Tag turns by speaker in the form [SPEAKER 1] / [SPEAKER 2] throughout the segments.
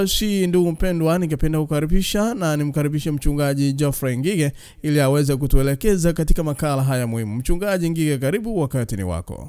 [SPEAKER 1] Si ndugu mpendwa, ningependa kukaribisha na nimkaribishe mchungaji Geoffrey Ngige ili aweze kutuelekeza katika makala haya muhimu. Mchungaji Ngige, karibu, wakati ni wako.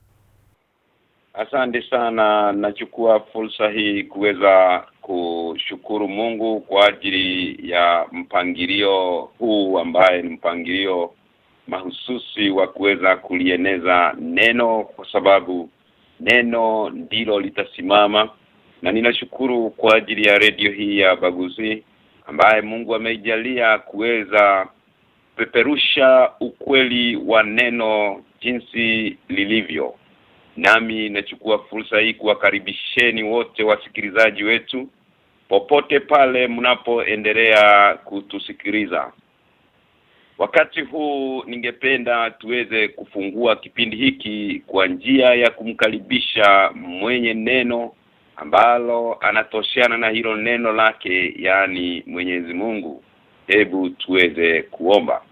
[SPEAKER 2] Asante sana, nachukua fursa hii kuweza kushukuru Mungu kwa ajili ya mpangilio huu ambaye ni mpangilio mahususi wa kuweza kulieneza neno, kwa sababu neno ndilo litasimama. Na ninashukuru kwa ajili ya redio hii ya Baguzi ambaye Mungu ameijalia kuweza peperusha ukweli wa neno jinsi lilivyo. Nami nachukua fursa hii kuwakaribisheni wote wasikilizaji wetu popote pale mnapoendelea kutusikiliza. Wakati huu ningependa tuweze kufungua kipindi hiki kwa njia ya kumkaribisha mwenye neno ambalo anatoshiana na hilo neno lake, yani Mwenyezi Mungu. Hebu tuweze kuomba.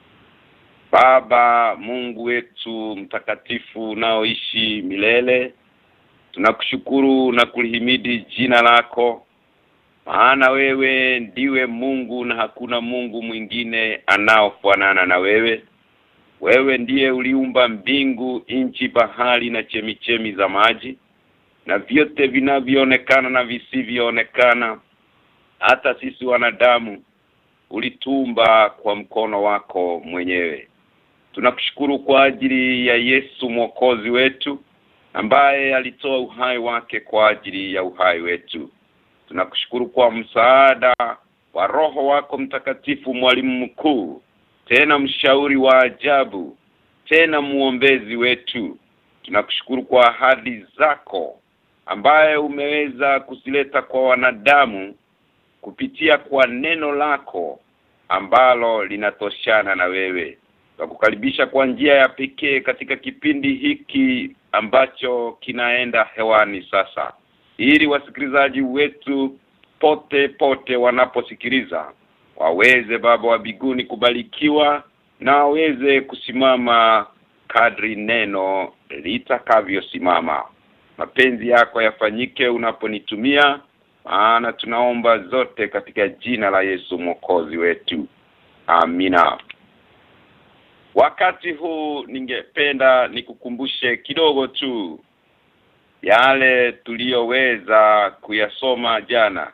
[SPEAKER 2] Baba Mungu wetu mtakatifu unaoishi milele, tunakushukuru na kulihimidi jina lako, maana wewe ndiwe Mungu na hakuna Mungu mwingine anaofanana na wewe. Wewe ndiye uliumba mbingu, nchi, bahari na chemichemi za maji na vyote vinavyoonekana na visivyoonekana. Hata sisi wanadamu ulitumba kwa mkono wako mwenyewe. Tunakushukuru kwa ajili ya Yesu Mwokozi wetu ambaye alitoa uhai wake kwa ajili ya uhai wetu. Tunakushukuru kwa msaada wa Roho wako Mtakatifu, mwalimu mkuu, tena mshauri wa ajabu, tena muombezi wetu. Tunakushukuru kwa ahadi zako ambaye umeweza kusileta kwa wanadamu kupitia kwa neno lako ambalo linatoshana na wewe. Tunakukaribisha kwa njia ya pekee katika kipindi hiki ambacho kinaenda hewani sasa, ili wasikilizaji wetu pote wanaposikiliza waweze, Baba wa mbinguni, kubarikiwa na waweze kusimama kadri neno litakavyosimama. Mapenzi yako yafanyike unaponitumia, maana tunaomba zote katika jina la Yesu Mwokozi wetu. Amina. Wakati huu ningependa nikukumbushe kidogo tu yale tuliyoweza kuyasoma jana.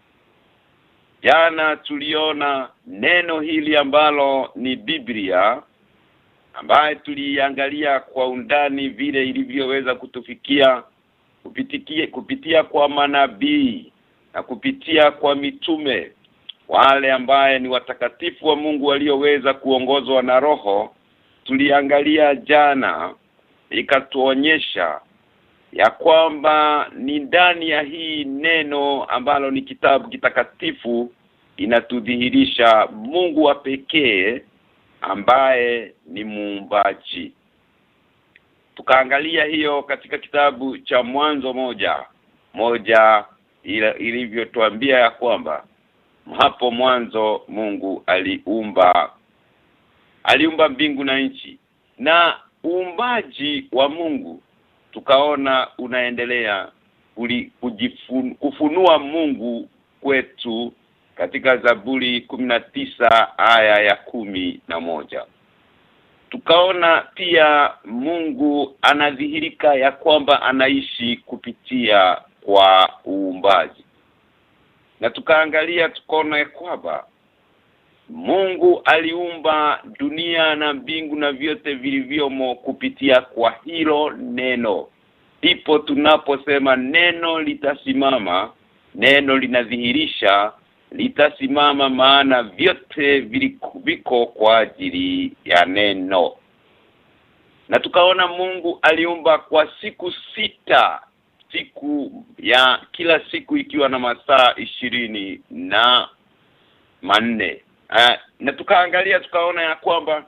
[SPEAKER 2] Jana tuliona neno hili ambalo ni Biblia, ambaye tuliangalia kwa undani vile ilivyoweza kutufikia kupitia kwa manabii na kupitia kwa mitume, wale ambaye ni watakatifu wa Mungu walioweza kuongozwa na Roho. Tuliangalia jana, ikatuonyesha ya kwamba ni ndani ya hii neno ambalo ni kitabu kitakatifu inatudhihirisha Mungu wa pekee ambaye ni muumbaji. Tukaangalia hiyo katika kitabu cha Mwanzo moja ilivyotuambia ya kwamba hapo mwanzo Mungu aliumba mbingu na nchi. Na uumbaji wa Mungu tukaona unaendelea kufunua Mungu kwetu katika Zaburi 19 aya ya 11. Tukaona pia Mungu anadhihirika ya kwamba anaishi kupitia kwa uumbaji. Na tukaangalia tukaona ya kwamba Mungu aliumba dunia na mbingu na vyote vilivyomo kupitia kwa hilo neno. Ndipo tunaposema neno litasimama, neno linadhihirisha litasimama, maana vyote viko kwa ajili ya neno. Na tukaona Mungu aliumba kwa siku 6, siku ya kila siku ikiwa na masaa 24. Na tukaangalia tukaona ya kwamba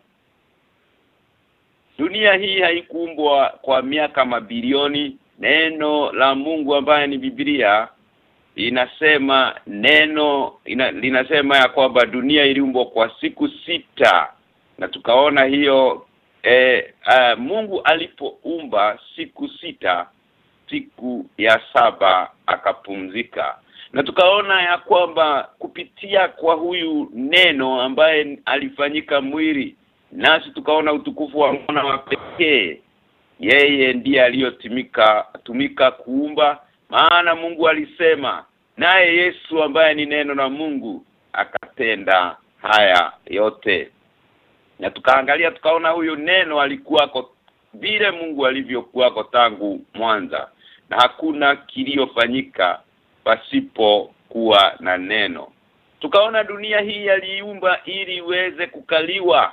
[SPEAKER 2] dunia hii haikuumbwa kwa miaka mabilioni. Neno la Mungu ambaye ni Biblia inasema linasema ya kwamba dunia iliumbwa kwa siku 6. Na tukaona hiyo Mungu alipoumba siku 6, siku ya 7 akapumzika. Na tukaona ya kwamba kupitia kwa huyu neno ambaye alifanyika mwili, nasi tukaona utukufu wa mwana wa pekee. Yeye ndiye aliyotumika kuumba, maana Mungu alisema, naye Yesu ambaye ni neno la Mungu akatenda haya yote. Na tukaangalia tukaona huyu neno alikuwako vile Mungu alivyokuwako tangu mwanzo, na hakuna kiliyofanyika pasipo kuwa na neno. Tukaona dunia hii aliiumba ili iweze kukaliwa,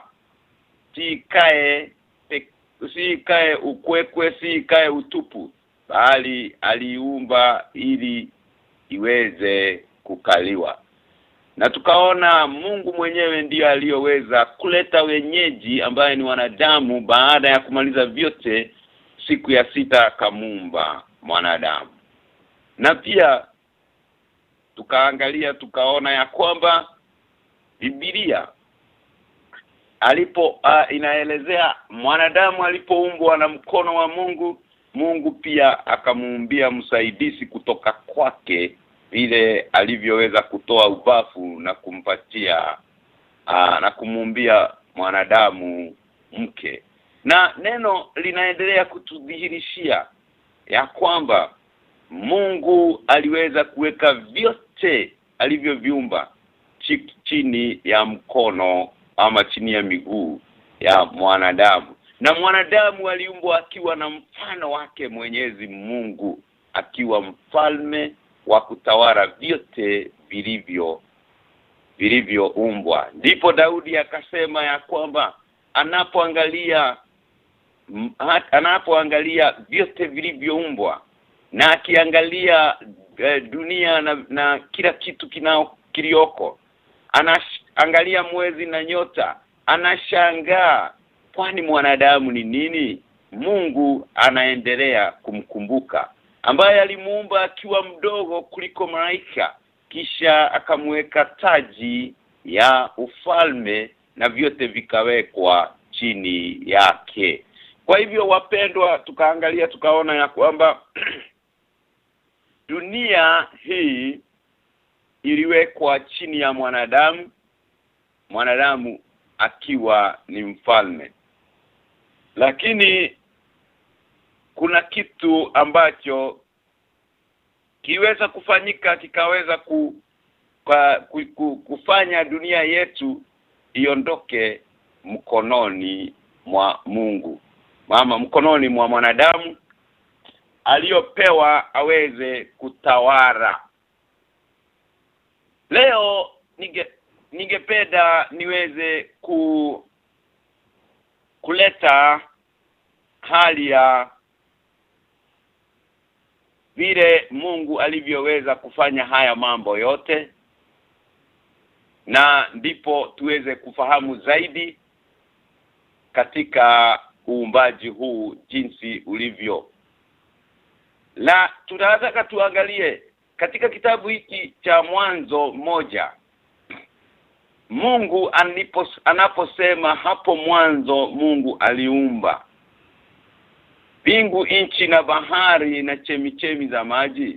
[SPEAKER 2] si ikae ukwekwe, si ikae utupu, bali aliiumba ili iweze kukaliwa. Na tukaona Mungu mwenyewe ndiye aliyoweza kuleta wenyeji ambaye ni wanadamu. Baada ya kumaliza vyote, siku ya 6 akamuumba mwanadamu. Na pia tukaangalia tukaona ya kwamba Biblia inaelezea mwanadamu alipoumbwa na mkono wa Mungu, Mungu pia akamuumbia msaidizi kutoka kwake, vile alivyoweza kutoa ubavu na kumpatia na kumuumbia mwanadamu mke. Na neno linaendelea kutudhihirishia ya kwamba Mungu aliweza kuweka vyote alivyoviumba chini ya mkono ama chini ya miguu ya mwanadamu. Na mwanadamu aliumbwa akiwa na mfano wake Mwenyezi Mungu, akiwa mfalme wa kutawala vyote vilivyoumbwa. Ndipo Daudi akasema ya kwamba anapoangalia vyote vilivyoumbwa, na akiangalia dunia na kila kitu kilioko, anaangalia mwezi na nyota, anashangaa, kwani mwanadamu ni nini? Mungu anaendelea kumkumbuka, ambaye alimuumba akiwa mdogo kuliko malaika, kisha akamweka taji ya ufalme na vyote vikawekwa chini yake. Kwa hivyo wapendwa, tukaangalia tukaona ya kwamba dunia hii iliwekwa chini ya mwanadamu akiwa ni mfalme. Lakini kuna kitu ambacho kiweza kufanyika, kikaweza kufanya dunia yetu iondoke mkononi mwa Mungu, mkononi mwa mwanadamu aliyopewa aweze kutawala. Leo ningependa niweze kuleta hali ya vile Mungu alivyoweza kufanya haya mambo yote, na ndipo tuweze kufahamu zaidi katika uumbaji huu jinsi ulivyo. Na tunataka tuangalie katika kitabu hiki cha Mwanzo 1, Mungu anaposema hapo mwanzo Mungu aliumba mbingu, nchi na bahari na chemichemi za maji.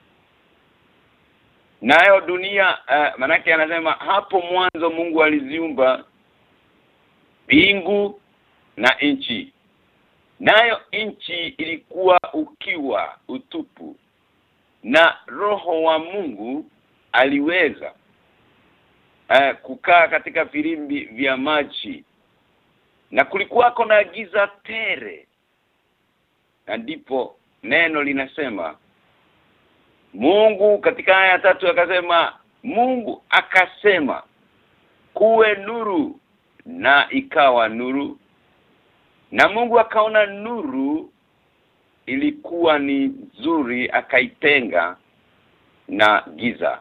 [SPEAKER 2] Nayo dunia manake anasema hapo mwanzo Mungu aliziumba mbingu na nchi. Nayo nchi ilikuwa ukiwa utupu, na Roho wa Mungu aliweza kukaa katika virimbi vya maji, na kulikuwa na giza tele. Na ndipo neno linasema Mungu katika aya 3 akasema, Mungu akasema kuwe nuru, na ikawa nuru. Na Mungu akaona nuru ilikuwa ni nzuri, akaitenga na giza.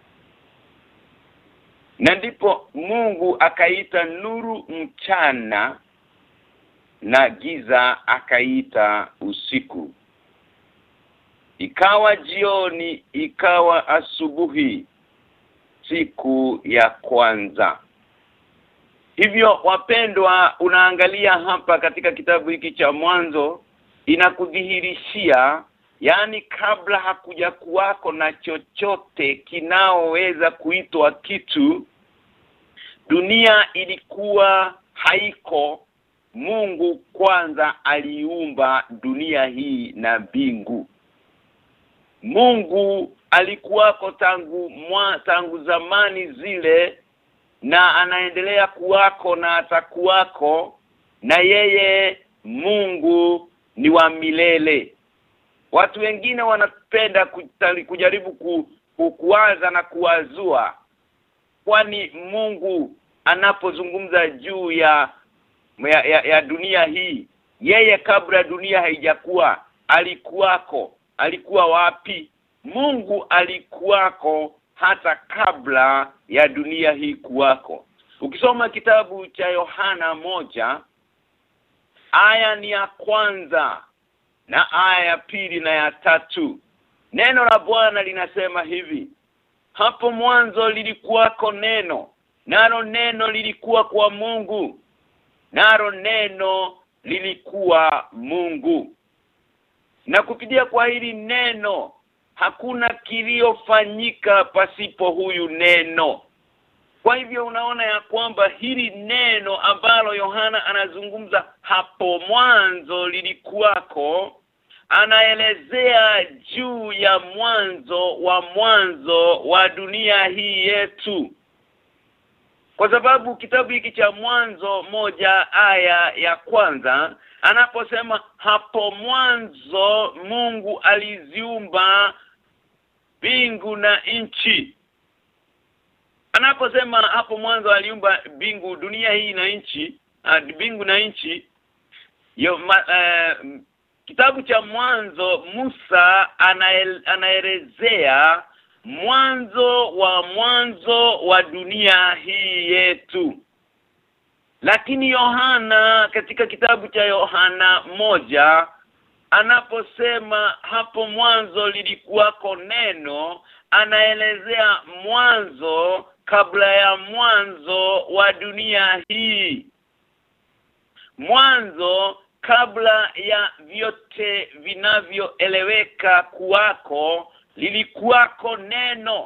[SPEAKER 2] Na ndipo Mungu akaita nuru mchana, na giza akaita usiku. Ikawa jioni, ikawa asubuhi, siku ya kwanza. Hivyo wapendwa, unaangalia hapa katika kitabu hiki cha Mwanzo, inakudhihirishia Yaani kabla hakuja kuwako na chochote kinaoweza kuitwa kitu, dunia ilikuwa haiko. Mungu kwanza aliumba dunia hii na mbingu. Mungu alikuwako tangu zamani zile, na anaendelea kuwako na atakuwako, na yeye Mungu ni wa milele. Watu wengine wanapenda kujaribu kuwaza na kuwazua, kwani Mungu anapozungumza juu ya dunia hii, yeye kabla dunia haijakuwa alikuwako. Alikuwa wapi? Mungu alikuwako hata kabla ya dunia hii kuwako. Ukisoma kitabu cha Yohana 1 aya ni ya kwanza na aya ya pili na ya tatu, neno la Bwana linasema hivi: hapo mwanzo lilikuwako neno, nalo neno lilikuwa kwa Mungu, nalo neno lilikuwa Mungu. Na kupitia kwa hili neno hakuna kiliofanyika pasipo huyu neno. Kwa hivyo unaona ya kwamba hili neno ambalo Yohana anazungumza hapo mwanzo lilikuwako, anaelezea juu ya mwanzo wa dunia hii yetu. Kwa sababu kitabu hiki cha Mwanzo 1 aya ya kwanza anaposema hapo mwanzo Mungu aliziumba mbingu na nchi. Anaposema hapo mwanzo aliumba mbingu, dunia hii na nchi, mbingu na nchi, kitabu cha Mwanzo Musa anaelezea mwanzo wa dunia hii yetu. Lakini Yohana katika kitabu cha Yohana 1 anaposema hapo mwanzo lilikuwako neno, anaelezea mwanzo kabla ya mwanzo wa dunia hii. Mwanzo kabla ya vyote vinavyoeleweka kuwako lilikuwako neno.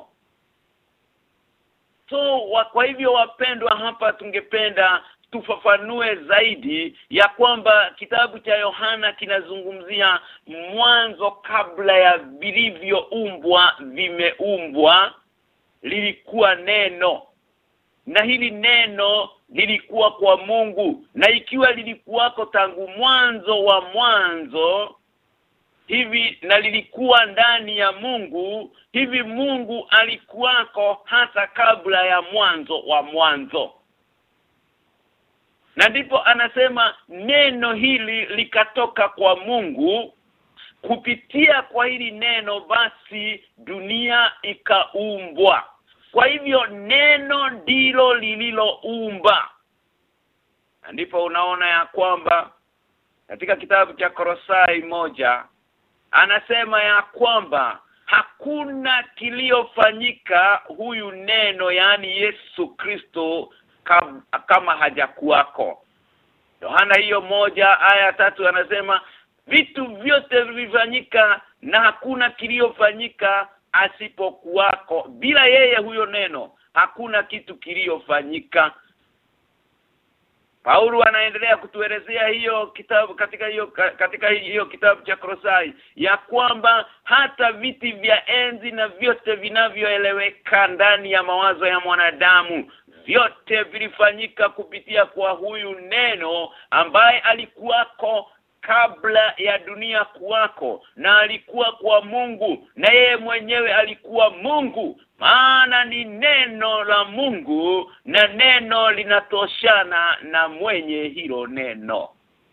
[SPEAKER 2] So kwa hivyo wapendwa, hapa tungependa tufafanue zaidi ya kwamba kitabu cha Yohana kinazungumzia mwanzo kabla ya vilivyoumbwa vimeumbwa, lilikuwa neno. Na hili neno lilikuwa kwa Mungu, na ikiwa lilikuwako tangu mwanzo wa mwanzo hivi na lilikuwa ndani ya Mungu, hivi Mungu alikuwako hata kabla ya mwanzo wa mwanzo. Na ndipo anasema neno hili likatoka kwa Mungu, kupitia kwa hili neno basi dunia ikaumbwa. Kwa hivyo neno ndilo lililoumba. Na ndipo unaona ya kwamba katika kitabu cha Kolosai 1 anasema ya kwamba hakuna kiliofanyika huyu neno, yani Yesu Kristo, kama hajakuwako. Yohana hiyo 1 aya 3 anasema vitu vyote vilifanyika na hakuna kiliofanyika asipokuwako. Bila yeye huyo neno hakuna kitu kiliofanyika. Paulo anaendelea kutuelezea hiyo kitabu katika hiyo kitabu cha Kolosai ya kwamba hata viti vya enzi na vyote vinavyoeleweka ndani ya mawazo ya mwanadamu vyote vilifanyika kupitia kwa huyu neno ambaye alikuwako kabla ya dunia kuwako, na alikuwa kwa Mungu, na yeye mwenyewe alikuwa Mungu. Maana ni neno la Mungu, na neno linatoshana na mwenye hilo neno.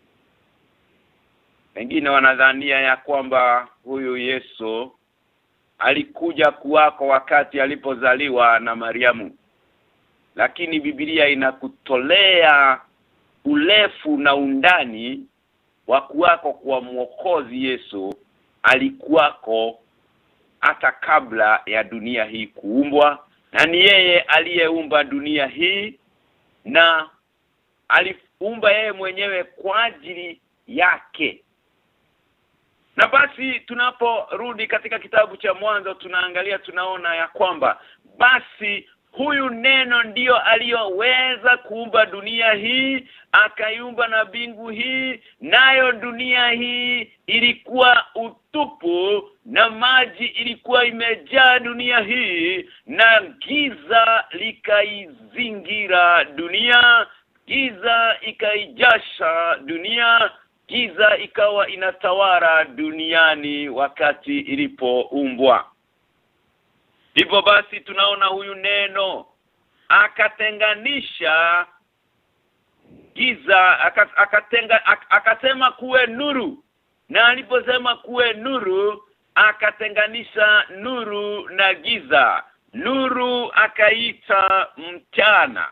[SPEAKER 2] Wengine wanadhania ya kwamba huyu Yesu alikuja kuwako wakati alipozaliwa na Mariamu. Lakini Biblia inakutolea urefu na undani wa kuwako kwa Mwokozi Yesu. Alikuwako hata kabla ya dunia hii kuumbwa, na ni yeye aliyeumba dunia hii, na aliumba yeye mwenyewe kwa ajili yake. Na basi tunaporudi katika kitabu cha Mwanzo tunaangalia, tunaona ya kwamba basi huyu neno ndiyo aliyoweza kuumba dunia hii, akaiumba na mbingu hii, nayo dunia hii ilikuwa utupu na maji ilikuwa imejaa dunia hii, na giza likaizingira dunia, giza ikaijasha dunia, giza ikawa inatawala duniani wakati ilipoumbwa. Hivyo basi tunaona huyu neno akatenganisha giza, akasema kuwe nuru, na aliposema kuwe nuru akatenganisha nuru na giza. Nuru akaita mchana,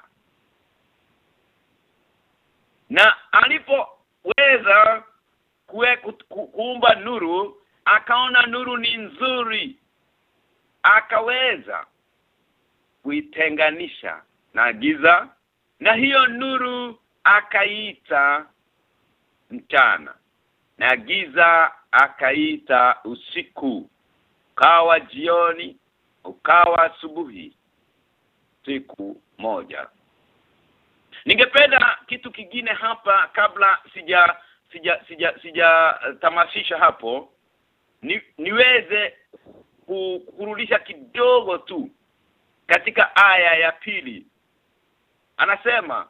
[SPEAKER 2] na alipoweza kuumba nuru akaona nuru ni nzuri, akaweza kuitenganisha na giza, na hiyo nuru akaita mchana, na giza akaita usiku. Ukawa jioni, ukawa asubuhi, siku moja. Ningependa kitu kingine hapa kabla sija tamasisha hapo, niweze kurudisha kidogo tu katika aya ya pili. Anasema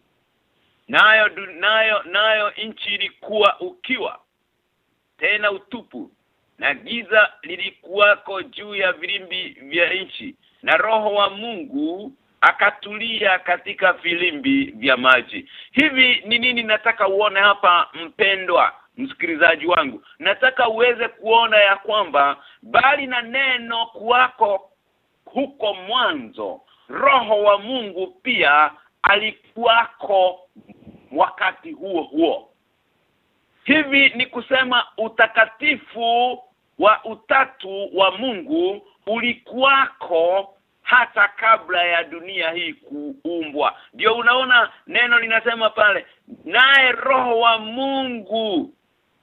[SPEAKER 2] nayo nchi ilikuwa ukiwa tena utupu, na giza lilikuwako juu ya vilimbi vya nchi, na Roho wa Mungu akatulia katika vilimbi vya maji. Hivi ni nini nataka uone hapa, mpendwa msikilizaji wangu? Nataka uweze kuona ya kwamba bali na neno kuwako huko mwanzo, Roho wa Mungu pia alikuwako wakati huo huo. Hivi ni kusema utakatifu wa utatu wa Mungu ulikuwako hata kabla ya dunia hii kuumbwa. Ndio unaona neno linasema pale, naye Roho wa Mungu,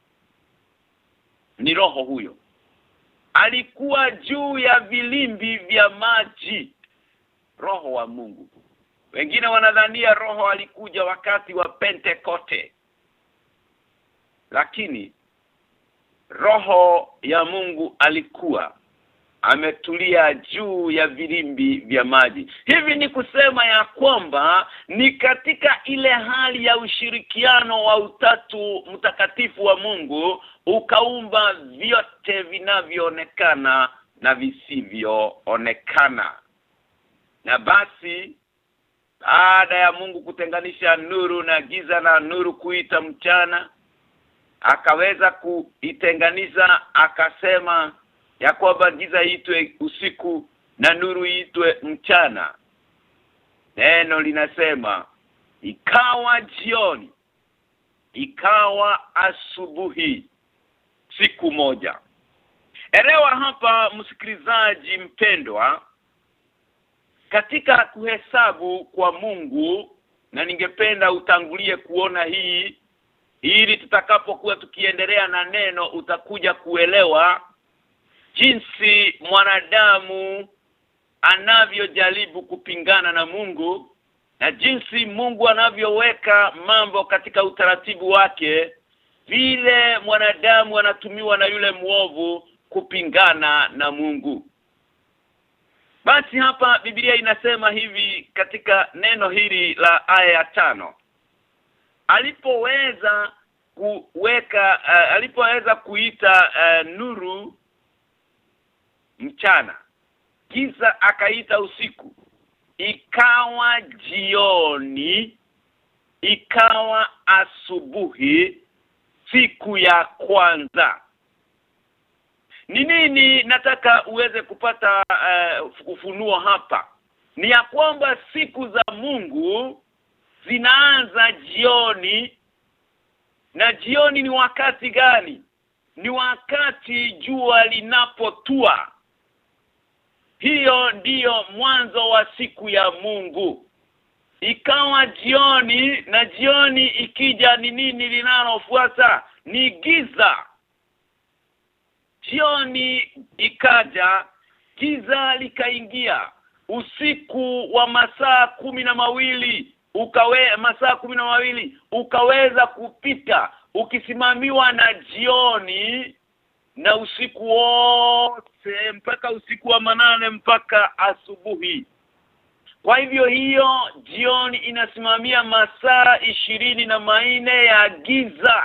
[SPEAKER 2] ni Roho huyo, alikuwa juu ya vilimbi vya maji. Roho wa Mungu. Wengine wanadhania Roho alikuja wakati wa Pentekoste, lakini Roho ya Mungu alikuwa ametulia juu ya vilimbi vya maji. Hivi ni kusema ya kwamba ni katika ile hali ya ushirikiano wa utatu mtakatifu wa Mungu ukaumba vyote vinavyoonekana na visivyoonekana. Na basi baada ya Mungu kutenganisha nuru na giza na nuru kuita mchana, akaweza kuitenganisha, akasema ya kwamba giza iitwe usiku na nuru iitwe mchana. Neno linasema ikawa jioni, ikawa asubuhi, siku moja. Elewa hapa msikilizaji mpendwa, katika kuhesabu kwa Mungu, na ningependa utangulie kuona hii ili tutakapokuwa tukiendelea na neno utakuja kuelewa jinsi mwanadamu anavyojaribu kupingana na Mungu, na jinsi Mungu anavyoweka mambo katika utaratibu wake, vile mwanadamu anatumiwa na yule muovu kupingana na Mungu. Basi hapa Biblia inasema hivi katika neno hili la aya ya 5. Alipoweza kuita nuru mchana, giza akaita usiku, ikawa jioni, ikawa asubuhi, siku ya kwanza. Ni nini nataka uweze kupata ufunuo hapa? Ni ya kwamba siku za Mungu zinaanza jioni. Na jioni ni wakati gani? Ni wakati jua linapotua. Hiyo ndiyo mwanzo wa siku ya Mungu. Ikawa jioni, na jioni ikija ni nini linalofuata? Ni giza. jioni ikaja, giza likaingia, usiku wa masaa 12 ukaweza kupita ukisimamiwa na jioni na usiku wote mpaka usiku wa manane mpaka asubuhi. Kwa hivyo hiyo jioni inasimamia masaa 24 ya giza.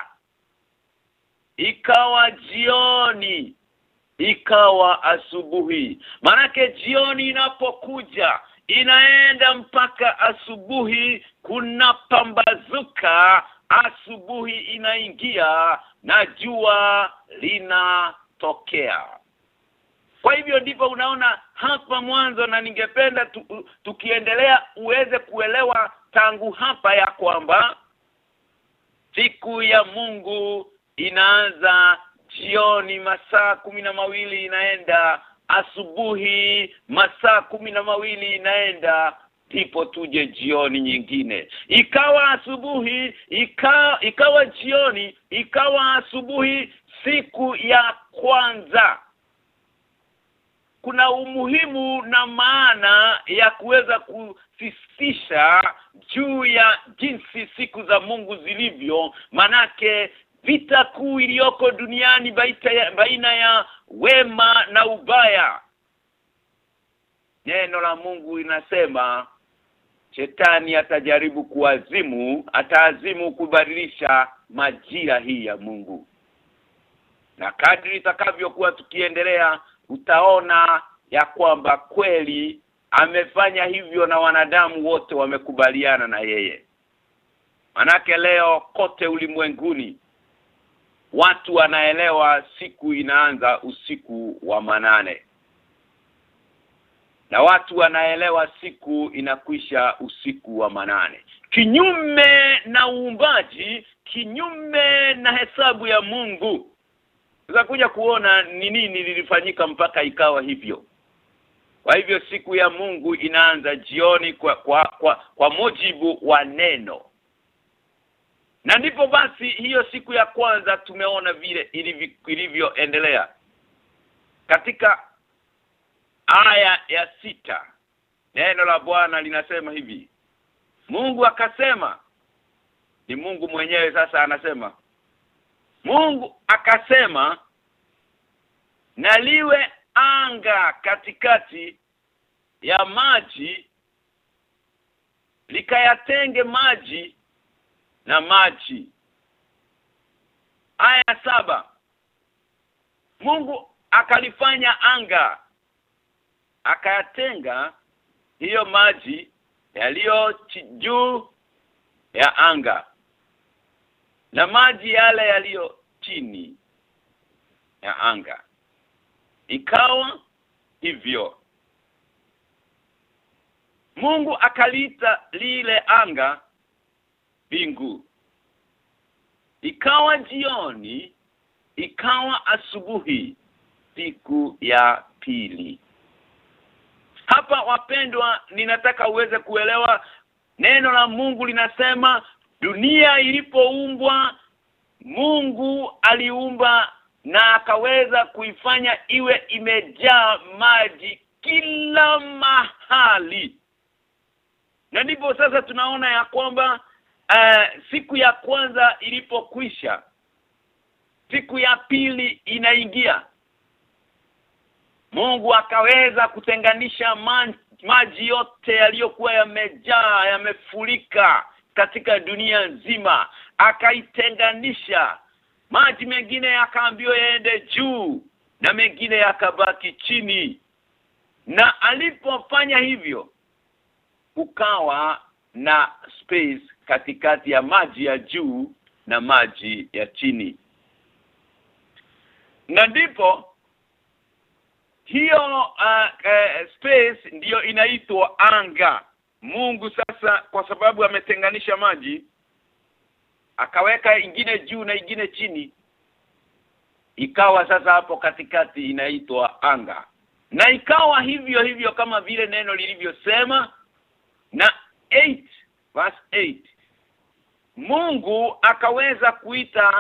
[SPEAKER 2] Ikawa jioni, ikawa asubuhi. Manake jioni inapokuja inaenda mpaka asubuhi, kuna pambazuka, asubuhi inaingia na jua linatokea. Kwa hivyo ndipo unaona hapa mwanzo, na ningependa tukiendelea uweze kuelewa tangu hapa ya kwamba siku ya Mungu inaanza jioni masaa 12 inaenda, asubuhi masaa 12 inaenda, ndipo tuje jioni nyingine. Ikawa asubuhi, ikawa jioni, ikawa asubuhi siku ya kwanza. Kuna umuhimu na maana ya kuweza kusisitiza juu ya jinsi siku za Mungu zilivyo, manake vita kuu iliyoko duniani baina ya wema na ubaya. Neno la Mungu inasema Shetani ataazimu kubadilisha majira hii ya Mungu. Na kadri itakavyokuwa tukiendelea, utaona ya kwamba kweli amefanya hivyo na wanadamu wote wamekubaliana na yeye. Manake leo kote ulimwenguni watu wanaelewa siku inaanza usiku wa manane. Na watu wanaelewa siku inakwisha usiku wa manane. Kinyume na uumbaji, kinyume na hesabu ya Mungu. Tutakuja kuona ni nini lilifanyika mpaka ikawa hivyo. Kwa hivyo siku ya Mungu inaanza jioni kwa mujibu wa neno. Na ndipo basi hiyo siku ya kwanza tumeona vile ilivyoendelea. Katika aya ya 6 neno la Bwana linasema hivi. Mungu akasema, ni Mungu mwenyewe sasa anasema. Mungu akasema, na liwe anga katikati ya maji, likayatenge maji na maji. Aya 7. Mungu akalifanya anga, akayatenga hiyo maji yaliyo juu ya anga na maji yale yaliyo chini ya anga. Ikawa hivyo. Mungu akaliita lile anga mbingu. Ikawa jioni, ikawa asubuhi, siku ya pili. Hapa wapendwa, ninataka uweze kuelewa neno la Mungu linasema dunia ilipoumbwa, Mungu aliumba na akaweza kuifanya iwe imejaa maji kila mahali. Na ndipo sasa tunaona ya kwamba siku ya kwanza ilipokwisha, siku ya pili inaingia. Mungu akaweza kutenganisha maji yote yaliyokuwa yamejaa, yamefurika katika dunia nzima. Akaitenganisha. Maji mengine yakaambiwa yaende juu na mengine yakabaki chini. Na alipofanya hivyo, ukawa na space katikati ya maji ya juu na maji ya chini. Na ndipo hiyo space ndiyo inaitwa anga. Mungu sasa kwa sababu ametenganisha maji, akaweka ingine juu na ingine chini. Ikawa sasa hapo katikati inaitwa anga. Na ikawa hivyo hivyo kama vile neno lilivyosema. Na 8 verse 8, Mungu akaweza kuita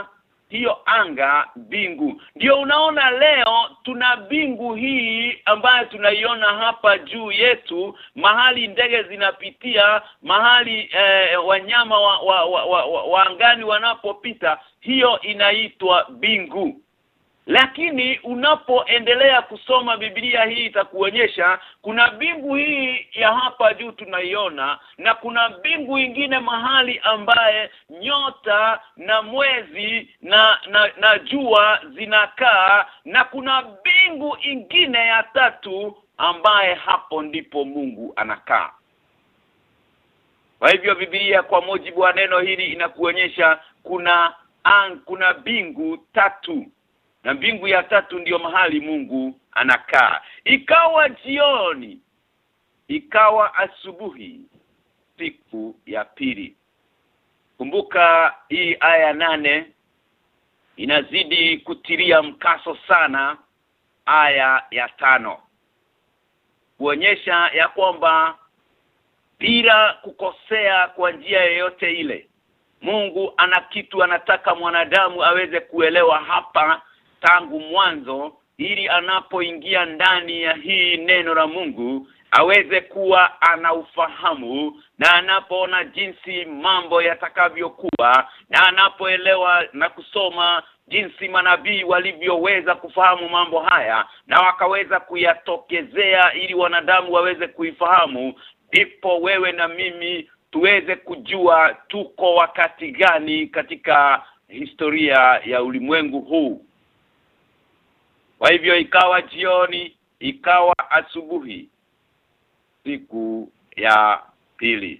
[SPEAKER 2] hiyo anga, bingu. Ndio unaona leo tuna bingu hii ambayo tunaiona hapa juu yetu, mahali ndege zinapitia, mahali wanyama wa angani wanapopita, hiyo inaitwa bingu. Lakini unapoendelea kusoma Biblia hii itakuonyesha kuna bingu hii ya hapa juu tunaiona, na kuna bingu ingine mahali ambaye nyota na mwezi na jua zinakaa, na kuna bingu ingine ya tatu ambaye hapo ndipo Mungu anakaa. Kwa hivyo Biblia kwa mujibu wa neno hili inakuonyesha kuna bingu tatu. Na mbingu ya tatu ndiyo mahali Mungu anakaa. Ikawa jioni, ikawa asubuhi, siku ya pili. Kumbuka hii aya 8 inazidi kutilia mkaso sana aya ya 5. Kuonyesha ya kwamba bila kukosea kwa njia yoyote ile, Mungu ana kitu anataka mwanadamu aweze kuelewa hapa tangu mwanzo, ili anapoingia ndani ya hii neno la Mungu aweze kuwa ana ufahamu, na anapoona jinsi mambo yatakavyokuwa, na anapoelewa na kusoma jinsi manabii walivyoweza kufahamu mambo haya na wakaweza kuyatokezea ili wanadamu waweze kuifahamu, ndipo wewe na mimi tuweze kujua tuko wakati gani katika historia ya ulimwengu huu. Kwa hivyo ikawa jioni, ikawa asubuhi, siku ya pili.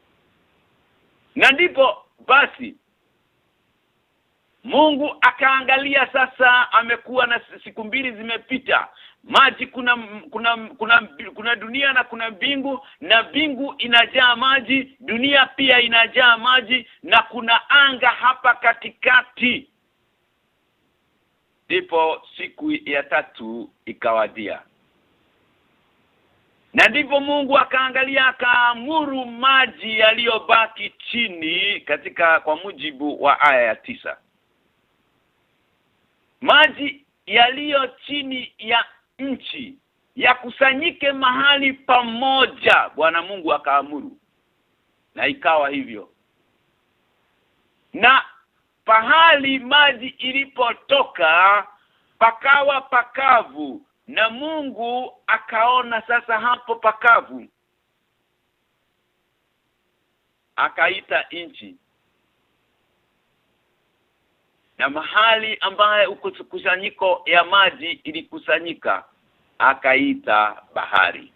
[SPEAKER 2] Na ndipo basi Mungu akaangalia sasa, amekuwa na siku mbili zimepita. Maji kuna dunia na kuna mbingu, na mbingu inajaa maji, dunia pia inajaa maji, na kuna anga hapa katikati. Ndipo siku ya tatu ikawadia. Na ndipo Mungu akaangalia, akaamuru maji yaliyobaki chini kwa mujibu wa aya ya 9. Maji yaliyo chini ya nchi yakusanyike mahali pamoja, Bwana Mungu akaamuru. Na ikawa hivyo. Na pahali maji ilipotoka pakawa pakavu, na Mungu akaona sasa hapo pakavu, akaita nchi. Na mahali ambaye kusanyiko ya maji ilikusanyika akaita bahari.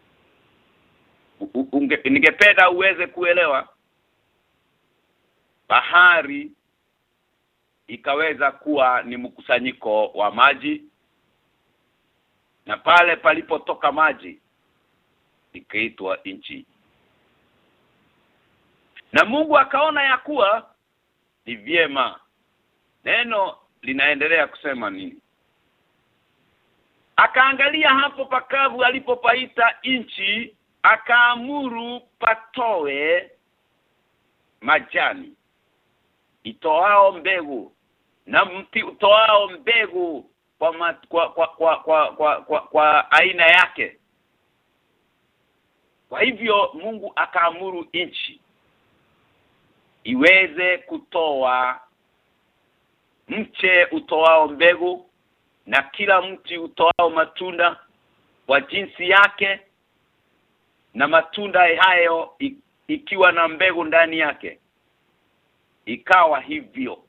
[SPEAKER 2] Ningependa uweze kuelewa, bahari ikaweza kuwa ni mkusanyiko wa maji, na pale palipotoka maji ikaitwa nchi. Na Mungu akaona ya kuwa ni vyema. Neno linaendelea kusema nini? Akaangalia hapo pakavu alipopaita nchi, akaamuru patoe majani itoao mbegu, na mti utoao mbegu kwa aina yake. Kwa hivyo Mungu akaamuru nchi iweze kutoa mche utoao mbegu, na kila mti utoao matunda kwa jinsi yake, na matunda hayo ikiwa na mbegu ndani yake. Ikawa hivyo.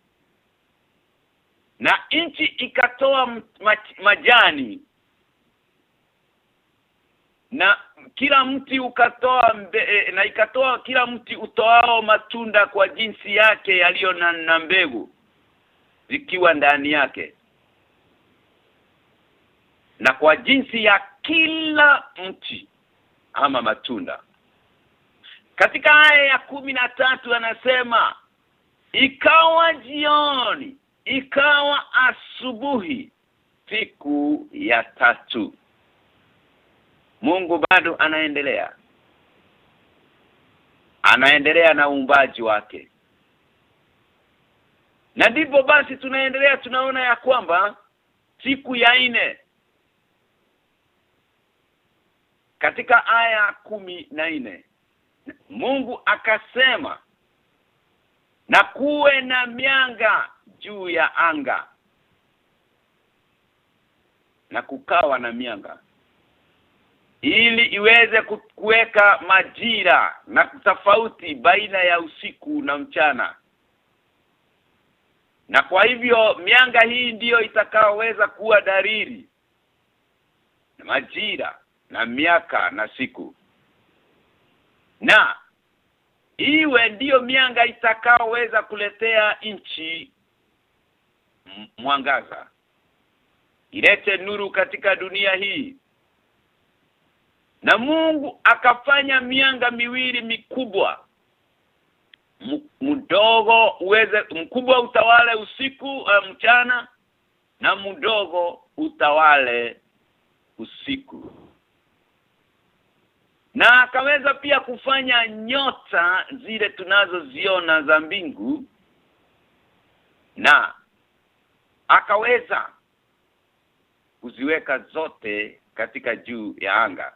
[SPEAKER 2] Na nchi ikatoa majani, na kila mti ukatoa na ikatoa kila mti utoao matunda kwa jinsi yake yaliyo na mbegu zikiwa ndani yake, na kwa jinsi ya kila mti ama matunda. Katika aya ya 13 anasema ikawa jioni, ikawa asubuhi, siku ya tatu. Mungu bado anaendelea na uumbaji wake. Na ndipo basi tunaendelea, tunaona ya kwamba siku ya 4 katika aya 14 Mungu akasema, na kuwe na mianga juu ya anga, na kukawa na mianga, ili iweze kuweka majira na tofauti baina ya usiku na mchana. Na kwa hivyo mianga hii ndiyo itakaoweza kuwa dalili na majira na miaka na siku. Na iwe ndiyo mianga itakaoweza kuletea nchi mwangaza, ilete nuru katika dunia hii. Na Mungu akafanya mianga miwili mikubwa, mdogo mkubwa utawale usiku mchana, na mdogo utawale usiku. Na akaweza pia kufanya nyota zile tunazoziona za mbingu, na akaweza kuziweka zote katika juu ya anga.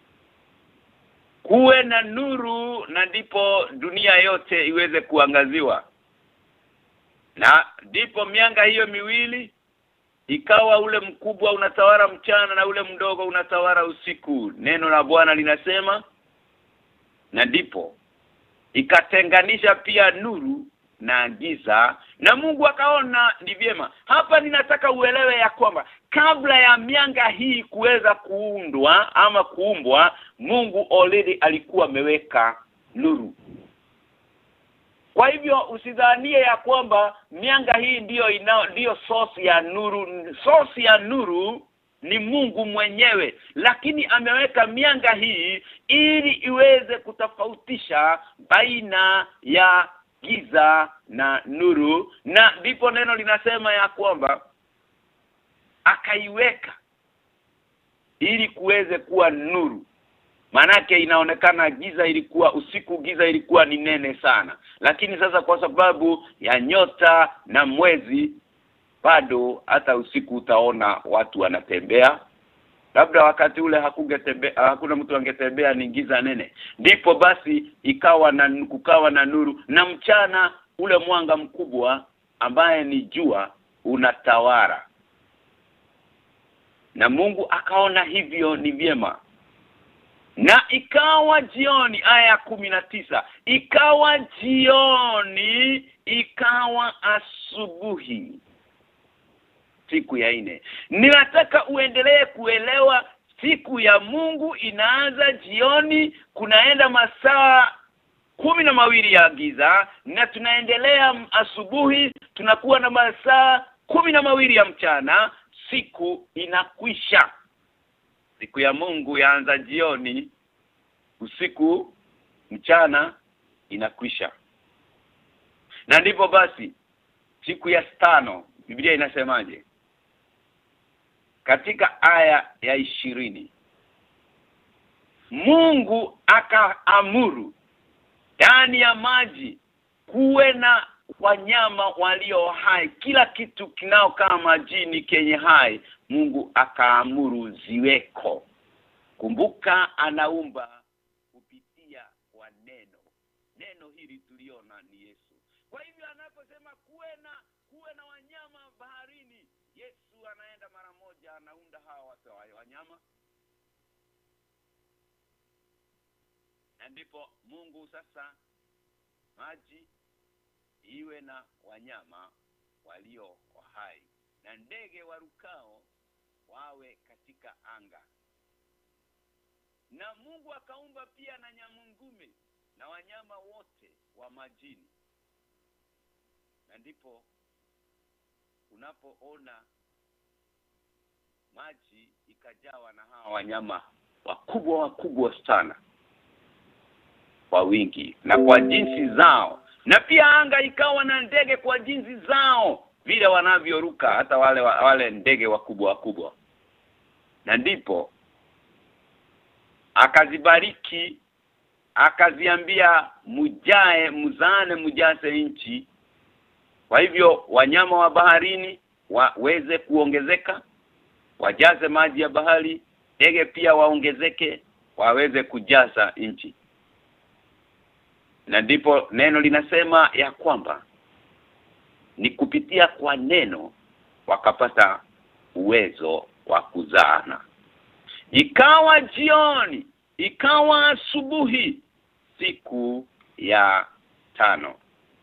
[SPEAKER 2] Kuwe na nuru, na ndipo dunia yote iweze kuangaziwa. Na ndipo mianga hiyo miwili ikawa, ule mkubwa unatawala mchana na ule mdogo unatawala usiku. Neno la Bwana linasema, na ndipo ikatenganisha pia nuru na giza. Na Mungu akaona ni vyema. Hapa ninataka uelewe ya kwamba kabla ya mianga hii kuweza kuundwa ama kuumbwa, Mungu already alikuwa ameweka nuru. Kwa hivyo usidhanie ya kwamba mianga hii ndiyo source ya nuru. Source ya nuru ni Mungu mwenyewe, lakini ameweka mianga hii ili iweze kutofautisha baina ya giza na nuru. Na ndipo neno linasema ya kwamba akaiweka ili kuweze kuwa nuru. Manake inaonekana giza ilikuwa usiku, giza ilikuwa ni nene sana. Lakini sasa kwa sababu ya nyota na mwezi, bado hata usiku utaona watu wanatembea. Labda wakati ule hakuna mtu angetembea, ni giza nene. Ndipo basi kukawa na nuru, na mchana ule mwanga mkubwa ambaye ni jua unatawala. Na Mungu akaona hivyo ni vyema. Na ikawa jioni, aya 19, ikawa jioni, ikawa asubuhi, siku ya 4. Ninataka uendelee kuelewa siku ya Mungu inaanza jioni, kunaenda masaa 12 ya giza, na tunaendelea asubuhi, tunakuwa na masaa 12 ya mchana, siku inakwisha. Siku ya Mungu yaanza jioni, usiku, mchana inakwisha. Na ndipo basi siku ya 5 Biblia inasemaje? Katika aya ya 20, Mungu akaamuru ndani ya maji kuwe na wanyama walio hai, kila kitu kinaokaa majini kenye hai Mungu akaamuru ziweko. Kumbuka anaumba kupitia kwa neno. Neno hili tuliona ni Yesu. Kwa hivyo anaposema kuwe na wanyama baharini, Yesu anaenda mara moja anaunda hawa wanyama. Na ndipo Mungu sasa maji iwe na wanyama walio hai, na ndege warukao wawe katika anga. Na Mungu akaumba pia na nyamungume na wanyama wote wa majini. Na ndipo unapoona maji ikajawa na hawa wanyama wakubwa sana kwa wingi na kwa jinsi zao, na pia anga ikawa na ndege kwa jinsi zao vile wanavyoruka, hata wale ndege wakubwa. Na ndipo akazibariki, akaziambia mujae, muzane, mujase nchi, Kwa hivyo wanyama wa baharini waweze kuongezeka, wajaze maji ya bahari, ndege pia waongezeke, waweze kujaza nchi. Na ndipo neno linasema ya kwamba ni kupitia kwa neno wakapata uwezo wa kuzaana. Ikawa jioni, ikawa asubuhi, siku ya 5.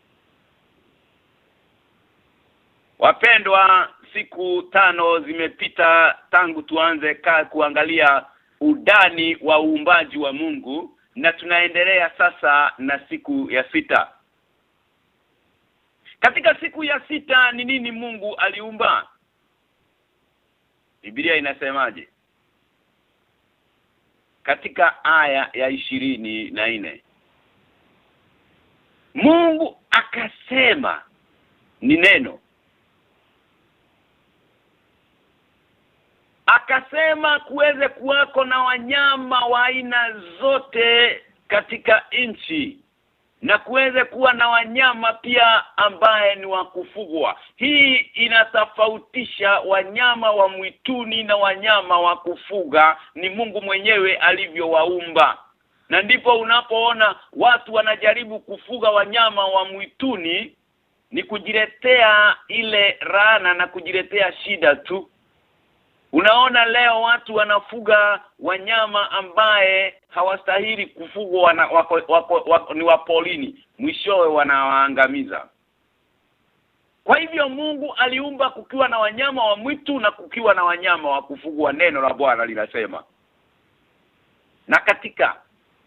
[SPEAKER 2] Wapendwa, siku 5 zimepita tangu tuanze kuangalia udani wa uumbaji wa Mungu, na tunaendelea sasa na siku ya 6. Katika siku ya 6 ni nini Mungu aliumba? Biblia inasemaje? Katika aya ya 24. Mungu akasema, ni neno. Akasema kuweze kuwako na wanyama wa aina zote katika nchi, na kuweze kuwa na wanyama pia ambaye ni wa kufugwa. Hii inatofautisha wanyama wa mwituni na wanyama wa kufuga, ni Mungu mwenyewe alivyowaumba. Na ndipo unapoona watu wanajaribu kufuga wanyama wa mwituni, ni kujiletea ile laana na kujiletea shida tu. Unaona leo watu wanafuga wanyama ambaye hawastahili kufugwa, ni wa polini, mwishowe wanawaangamiza. Kwa hivyo Mungu aliumba kukiwa na wanyama wa mwitu na kukiwa na wanyama wa kufugwa, neno la Bwana linasema. Na katika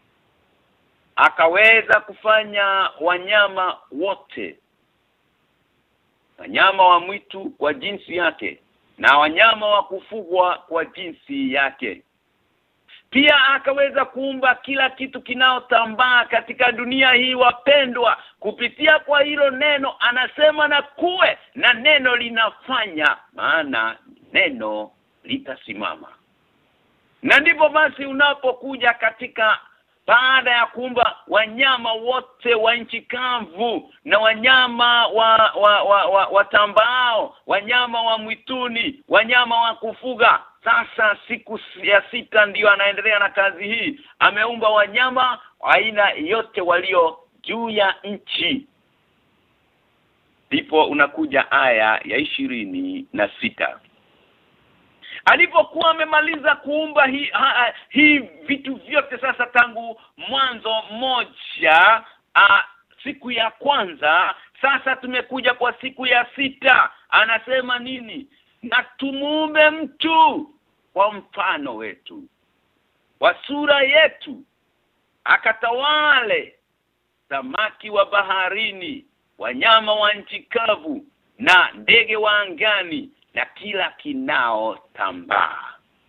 [SPEAKER 2] akaweza kufanya wanyama wote, wanyama wa mwitu kwa jinsi yake na wanyama wa kufugwa kwa jinsi yake. Pia akaweza kuumba kila kitu kinaotambaa katika dunia hii, wapendwa. Kupitia kwa hilo neno anasema na kuwe, na neno linafanya, maana neno litasimama. Na ndipo basi unapokuja katika baada ya kuumba wanyama wote wa nchi kavu na wanyama watambao, wanyama wa mwituni, wanyama wa kufuga, sasa siku ya 6 ndiyo anaendelea na kazi hii. Ameumba wanyama aina yote walio juu ya nchi. Ndipo unakuja aya ya 26. Alipokuwa amemaliza kuumba hii vitu vyote sasa tangu mwanzo moja, siku ya kwanza, sasa tumekuja kwa siku ya 6. Anasema nini? Na tumuumbe mtu kwa mfano wetu, kwa sura yetu, akatawale samaki wa baharini, wanyama wa nchi kavu, na ndege wa angani, na kila kinao tambaa.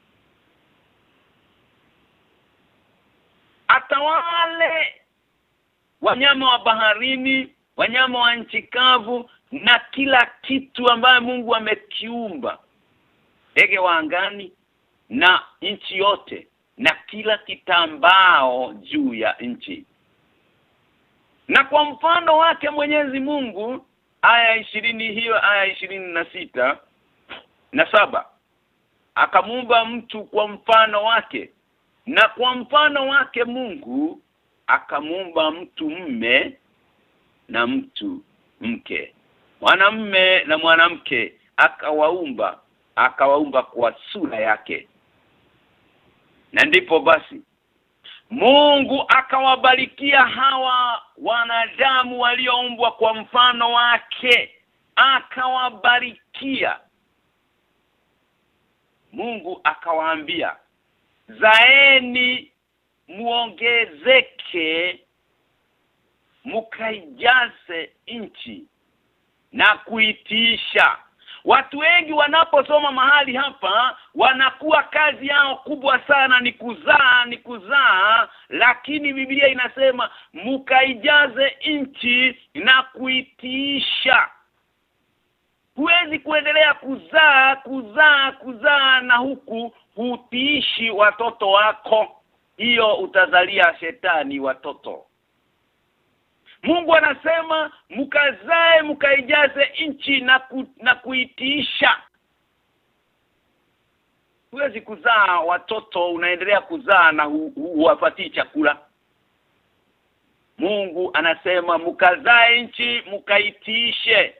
[SPEAKER 2] Atawale wanyama wa baharini, wanyama wa nchi kavu, na kila kitu ambaye Mungu amekiumba, ndege wa angani na nchi yote, na kila kitambao juu ya nchi. Na kwa mfano wake Mwenyezi Mungu, aya 20 hiyo, aya 26 na 7, akamuumba mtu kwa mfano wake, na kwa mfano wake Mungu akamuumba mtu mume na mtu mke, mwanamume na mwanamke akawaumba kwa sura yake. Na ndipo basi Mungu akawabarikia hawa wanadamu walioumbwa kwa mfano wake, akawabarikia. Mungu akawaambia, zaeni muongezeke, mukaijaze nchi na kuitiisha. Watu wengi wanaposoma mahali hapa wanakuwa kazi yao kubwa sana ni kuzaa, lakini Biblia inasema mukaijaze nchi na kuitiisha. Huwezi kuendelea kuzaa na huku hutiishi watoto wako, hiyo utazalia shetani watoto. Mungu anasema mkazae mkaijaze nchi na kuitiisha. Huwezi kuzaa watoto unaendelea kuzaa na huwapatii chakula. Mungu anasema mkazae nchi mkaitiishe.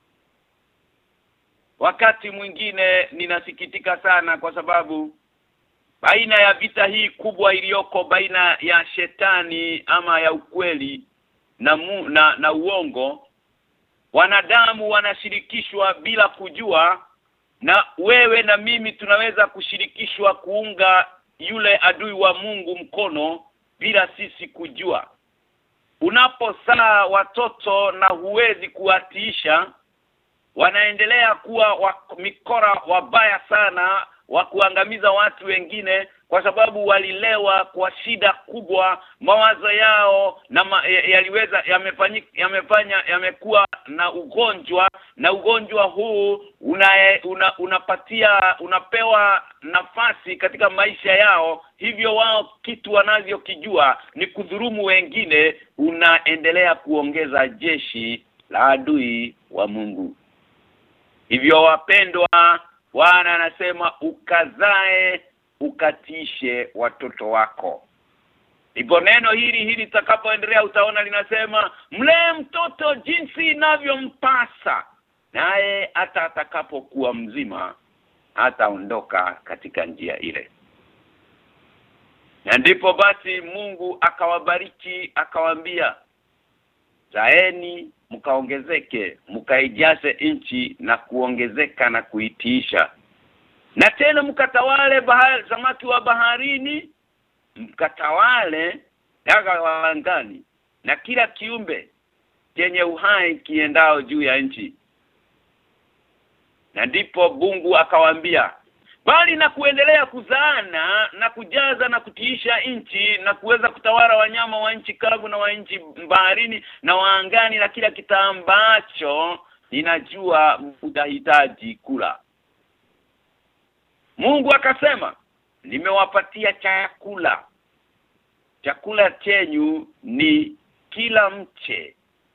[SPEAKER 2] Wakati mwingine ninasikitika sana kwa sababu baina ya vita hii kubwa iliyoko baina ya shetani ama ya ukweli na uongo, wanadamu wanashirikishwa bila kujua, na wewe na mimi tunaweza kushirikishwa kuunga yule adui wa Mungu mkono bila sisi kujua. Unapozaa watoto na huwezi kuwatiisha, wanaendelea kuwa mikora wabaya sana wa kuangamiza watu wengine kwa sababu walilewa kwa shida kubwa. Mawazo yao na yamekuwa na ugonjwa, na ugonjwa huu unapewa nafasi katika maisha yao. Hivyo wao kitu wanavyokijua ni kudhulumu wengine. Unaendelea kuongeza jeshi la adui wa Mungu. Hivyo wapendwa, Bwana anasema ukazae ukatishe watoto wako. Hivyo neno hili litakapoendelea utaona linasema mlee mtoto jinsi inavyompasa, naye hata atakapokuwa mzima hataondoka katika njia ile. Na ndipo basi Mungu akawabariki akawaambia, zaeni mkaongezeke mkaijaze nchi na kuongezeka na kuitiisha, na tena mkatawale samaki wa baharini, mkatawale ndege wa angani na kila kiumbe chenye uhai kiendao juu ya nchi. Na ndipo Mungu akawaambia, bali na kuendelea kuzaana na kujaza na kutiisha nchi na kuweza kutawala wanyama wa nchi kavu na wa nchi baharini na wa angani na kila kitambacho ninajua mtahitaji kula. Mungu akasema, nimewapatia chakula. Chakula chenyu ni kila mche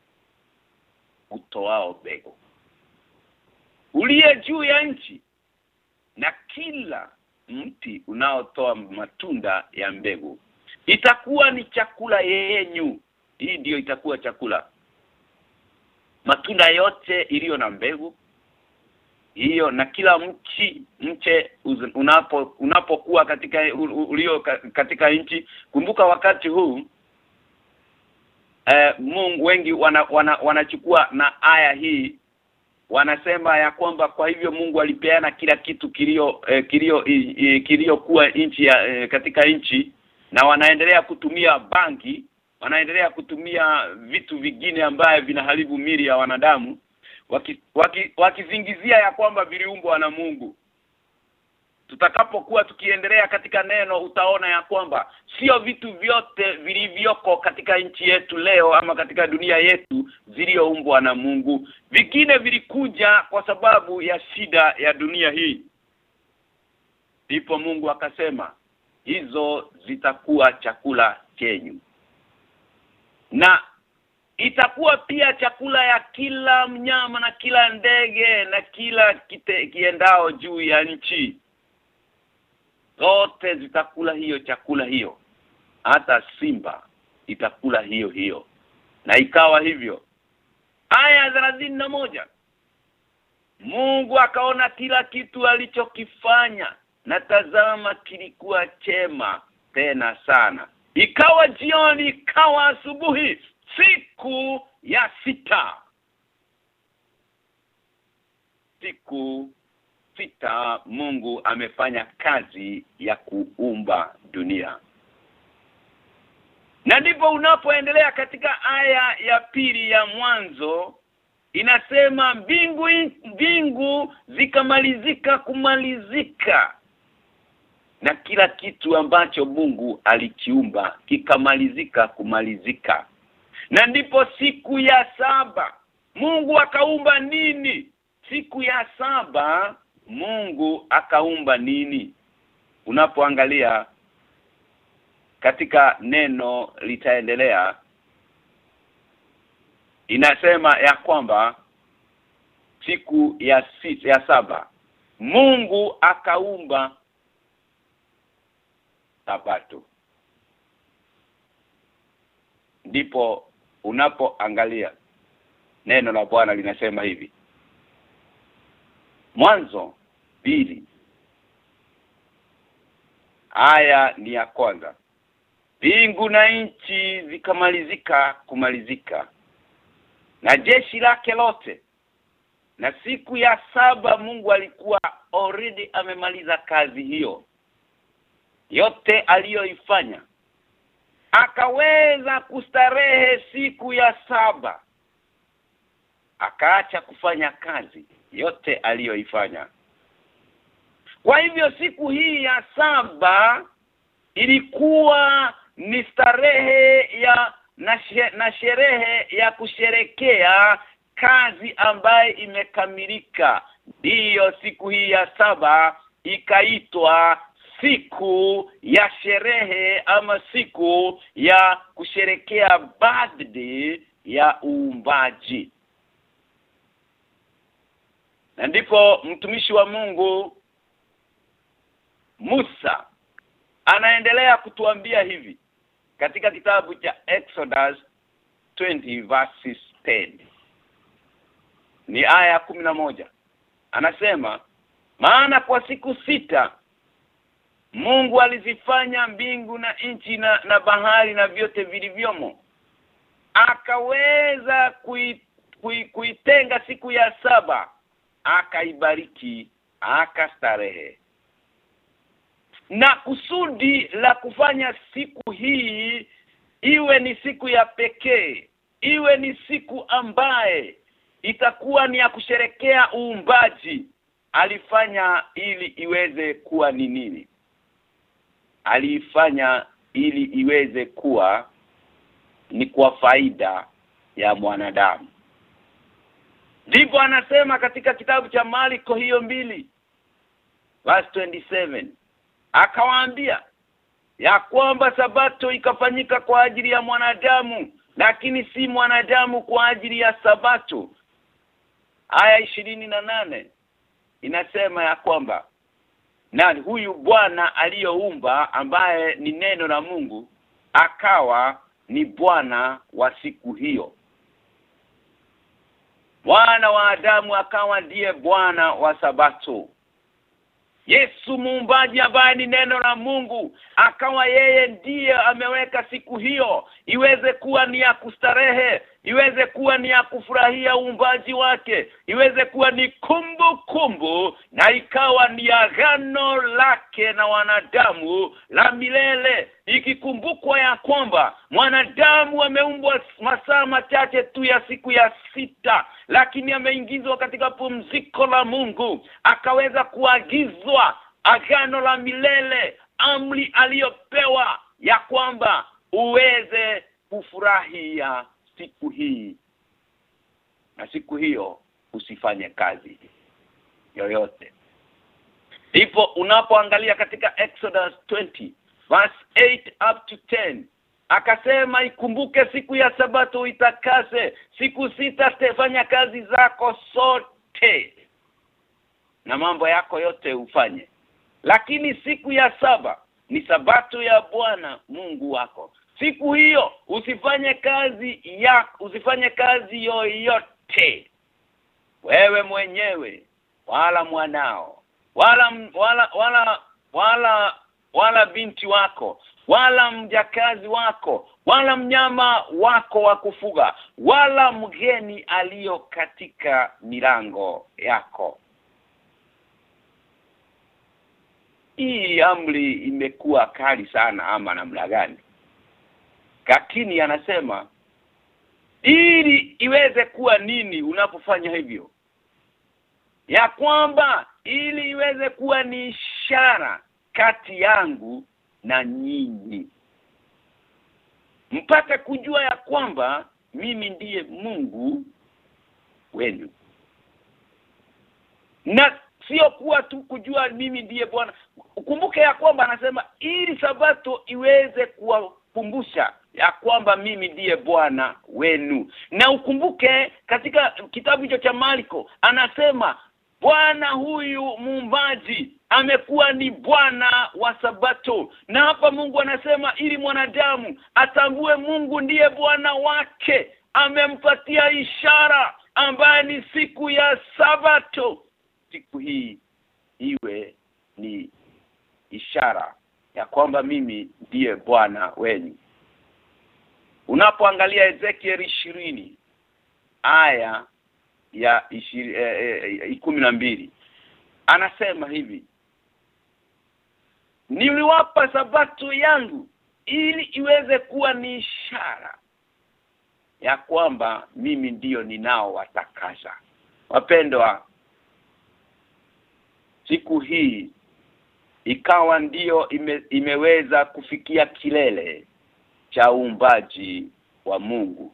[SPEAKER 2] utoao mbegu uliye juu ya nchi, na kila mti unaotoa matunda ya mbegu. Itakuwa ni chakula yenyu. Hii ndio itakuwa chakula. Matunda yote iliyo na mbegu hiyo, na kila mche unapokuwa ulio katika nchi. Kumbuka wakati huu Mungu wengi wanachukua na aya hii, wanasema ya kwamba kwa hivyo Mungu alipeana kila kitu kilio kuwa nchi katika nchi, na wanaendelea kutumia bangi, wanaendelea kutumia vitu vingine ambavyo vinaharibu miili ya wanadamu, wakizingizia ya kwamba viliumbwa na Mungu. Tutakapokuwa tukiendelea katika neno utaona ya kwamba sio vitu vyote vilivyoko katika nchi yetu leo ama katika dunia yetu zilioumbwa na Mungu. Vingine vilikuja kwa sababu ya shida ya dunia hii. Ndipo Mungu akasema hizo zitakuwa chakula chenyu, na itakuwa pia chakula ya kila mnyama na kila ndege na kila kiendao juu ya nchi. Zote zitakula hiyo chakula hiyo. Hata simba itakula hiyo. Na ikawa hivyo. Aya 31. Mungu akaona kila kitu alichokifanya, na tazama kilikuwa chema tena sana. Ikawa jioni, ikawa asubuhi, siku ya 6. Siku 6 Mungu amefanya kazi ya kuumba dunia. Na ndipo unapoendelea katika aya ya 2 ya Mwanzo, inasema mbingu kumalizika, na kila kitu ambacho Mungu alikiumba kumalizika. Na ndipo siku ya 7 Mungu akaumba nini? Siku ya 7 Mungu akaumba nini? Unapoangalia katika neno litaendelea, inasema ya kwamba siku ya saba Mungu akaumba Sabato. Ndipo unapoangalia neno la Bwana linasema hivi. Mwanzo 2 aya ni ya kwanza. Mbingu na nchi kumalizika na jeshi lake lote. Na siku ya saba Mungu alikuwa already amemaliza kazi hiyo yote aliyoifanya. Akaweza kustarehe siku ya saba. Akaacha kufanya kazi yote aliyoifanya. Kwa hivyo siku hii ya saba ilikuwa ni starehe na sherehe ya kusherekea kazi ambaye imekamilika. Ndiyo siku hii ya saba ikaitwa siku ya sherehe ama siku ya kusherekea birthday ya uumbaji. Na ndipo mtumishi wa Mungu Musa anaendelea kutuambia hivi katika kitabu cha Exodus 20 verses 10. Ni aya 11. Anasema, maana kwa siku 6 Mungu alizifanya mbingu na nchi na bahari na vyote vilivyomo. Akaweza kuitenga siku ya saba, akaibariki, akastarehe. Na kusudi la kufanya siku hii iwe ni siku ya pekee, iwe ni siku ambaye itakuwa ni ya kusherekea uumbaji, alifanya ili iweze kuwa ni nini? Alifanya ili iweze kuwa ni kwa faida ya mwanadamu. Ndipo anasema katika kitabu cha Marko hiyo 2 verse 27, akawaambia ya kwamba sabato ikafanyika kwa ajili ya mwanadamu, lakini si mwanadamu kwa ajili ya sabato. Aya 28 inasema ya kwamba na huyu Bwana aliyoumba ambaye ni neno la Mungu akawa ni Bwana wa siku hiyo. Bwana wa Adamu akawa ndiye Bwana wa sabato. Yesu muumbaji ambaye ni neno la Mungu akawa yeye ndiye ameweka siku hiyo iweze kuwa ni ya kustarehe, iweze kuwa ni ya kufurahia uumbaji wake, iweze kuwa ni kumbukumbu na ikawa ni agano lake na wanadamu la milele, ikikumbukwa ya kwamba mwanadamu ameumbwa masaa machache tu ya siku ya 6, lakini ameingizwa katika pumziko la Mungu, akaweza kuagizwa agano la milele, amri aliyopewa ya kwamba uweze kufurahia siku hii. Na siku hiyo usifanye kazi yoyote. Ndipo unapoangalia katika Exodus 20 verse 8 up to 10, akasema ikumbuke siku ya sabato uitakase, siku 6 fanya kazi zako sote na mambo yako yote ufanye, lakini siku ya saba ni sabato ya Bwana Mungu wako. Siku hiyo usifanye kazi yoyote, wewe mwenyewe wala mwanao wala binti wako wala mjakazi wako wala mnyama wako wa kufuga wala mgeni aliyo katika milango yako. Hii amri imekuwa kali sana ama namna gani? Lakini anasema ili iweze kuwa nini unapofanya hivyo? Ya kwamba ili iweze kuwa ni ishara kati yangu na nyinyi, mpate kujua ya kwamba mimi ndiye Mungu wenu. Na sio kuwa tu kujua mimi ndiye Bwana. Ukumbuke ya kwamba anasema ili sabato iweze kukumbusha ya kwamba mimi ndiye Bwana wenu. Na ukumbuke katika kitabu hicho cha Marko anasema Bwana huyu muumbaji amekuwa ni Bwana wa Sabato. Na hapa Mungu anasema ili mwanadamu atambue Mungu ndiye Bwana wake, amempatia ishara ambaye ni siku ya Sabato. Siku hii iwe ni ishara ya kwamba mimi ndiye Bwana wenu. Unapoangalia Ezekiel 20 aya ya 12 anasema hivi: niliwapa Sabato yangu ili iweze kuwa ni ishara ya kwamba mimi ndiyo ninao watakasa. Wapendwa, siku hii ikawa ndiyo imeweza kufikia kilele cha uumbaji wa Mungu.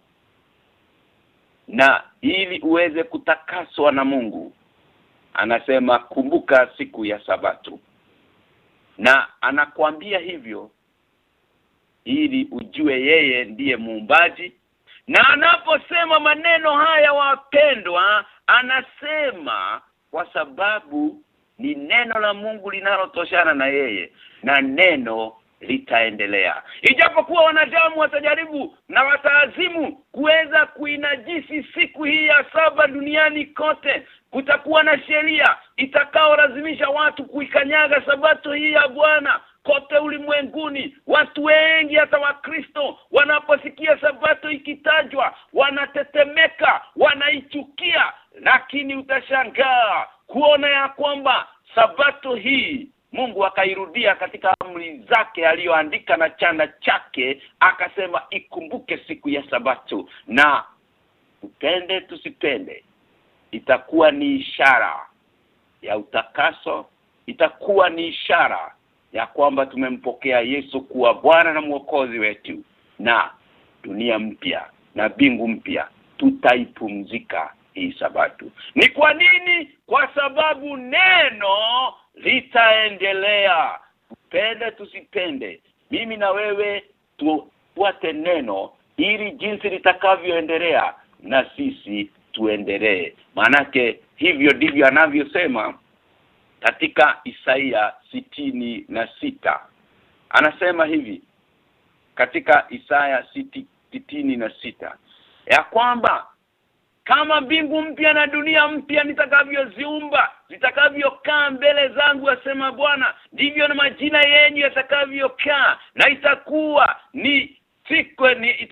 [SPEAKER 2] Na ili uweze kutakaswa na Mungu anasema kumbuka siku ya Sabato. Na anakuambia hivyo ili ujue yeye ndiye muumbaji. Na anaposema maneno haya wapendwa, anasema kwa sababu ni neno la Mungu linalotoshana na yeye, na neno litaendelea. Ijapokuwa wanadamu watajaribu na wataazimu kuweza kuinajisi siku hii ya saba duniani kote, kutakuwa na sheria itakaolazimisha watu kuikanyaga Sabato hii ya Bwana kote ulimwenguni. Watu wengi hata Wakristo wanaposikia Sabato ikitajwa wanatetemeka, wanaichukia. Lakini utashangaa kuona ya kwamba Sabato hii Mungu akairudia katika amri zake aliyoandika na chanda chake, akasema ikumbuke siku ya Sabato. Na upende tusipende, itakuwa ni ishara ya utakaso, itakuwa ni ishara ya kwamba tumempokea Yesu kuwa Bwana na Mwokozi wetu, na dunia mpya na mbingu mpya tutaipumzika hii Sabato. Ni kwa nini? Kwa sababu neno litaendelea. Tupende tusipende, mimi na wewe tufuate neno ili jinsi litakavyoendelea na sisi tuendelee. Manake hivyo ndivyo anavyosema katika Isaia 66. Anasema hivi katika Isaia 66 ya kwamba kama mbingu mpya na dunia mpya nitakavyoziumba, zitakavyokaa mbele zangu, asema Bwana, ndivyo na majina yenu yatakavyokaa. Na itakuwa ni siku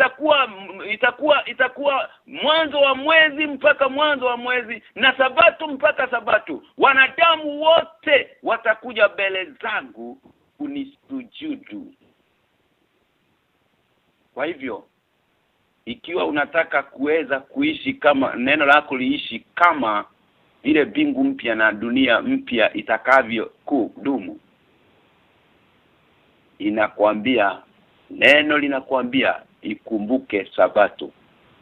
[SPEAKER 2] itakuwa mwanzo wa mwezi mpaka mwanzo wa mwezi, na Sabato mpaka Sabato. Wanadamu wote watakuja mbele zangu kunisujudu. Kwa hivyo ikiwa unataka kuweza kuishi kama neno lako liishi kama vile mbingu mpya na dunia mpya itakavyo kudumu, inakwambia, neno linakwambia ikumbuke Sabato.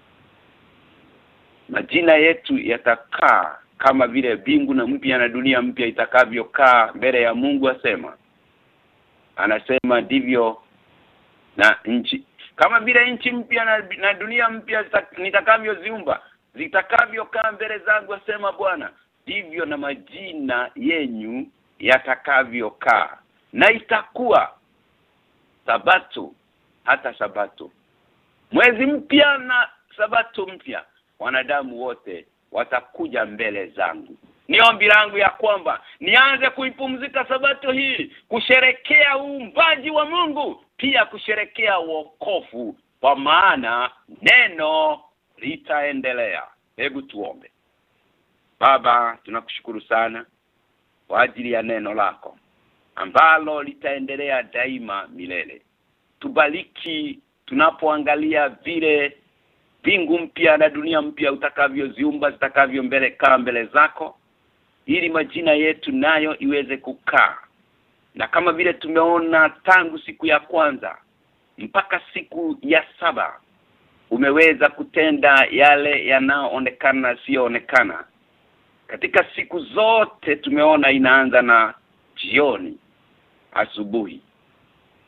[SPEAKER 2] Majina yetu yatakaa kama vile mbingu na mpya na dunia mpya itakavyokaa mbele ya Mungu, anasema ndivyo na nchi. Kama vile nchi mpya na dunia mpya nitakavyoziumba zitakavyokaa mbele zangu, asema Bwana, ndivyo na majina yenyu yatakavyokaa. Na itakuwa Sabato hata Sabato, mwezi mpya na Sabato mpya, wanadamu wote watakuja mbele zangu. Ni ombi langu ya kwamba nianze kuipumzika Sabato hii, kusherekea uumbaji wa Mungu, pia kusherekea wokovu, kwa maana neno litaendelea. Hebu tuombe. Baba, tunakushukuru sana kwa ajili ya neno lako ambalo litaendelea daima milele. Tubariki tunapoangalia vile mbingu mpya na dunia mpya utakavyoziumba, zitakavyo mbele zako, ili majina yetu nayo iweze kukaa. Na kama vile tumeona tangu siku ya kwanza mpaka siku ya 7 umeweza kutenda yale yanayoonekana na sioonekana. Katika siku zote tumeona inaanza na jioni, asubuhi,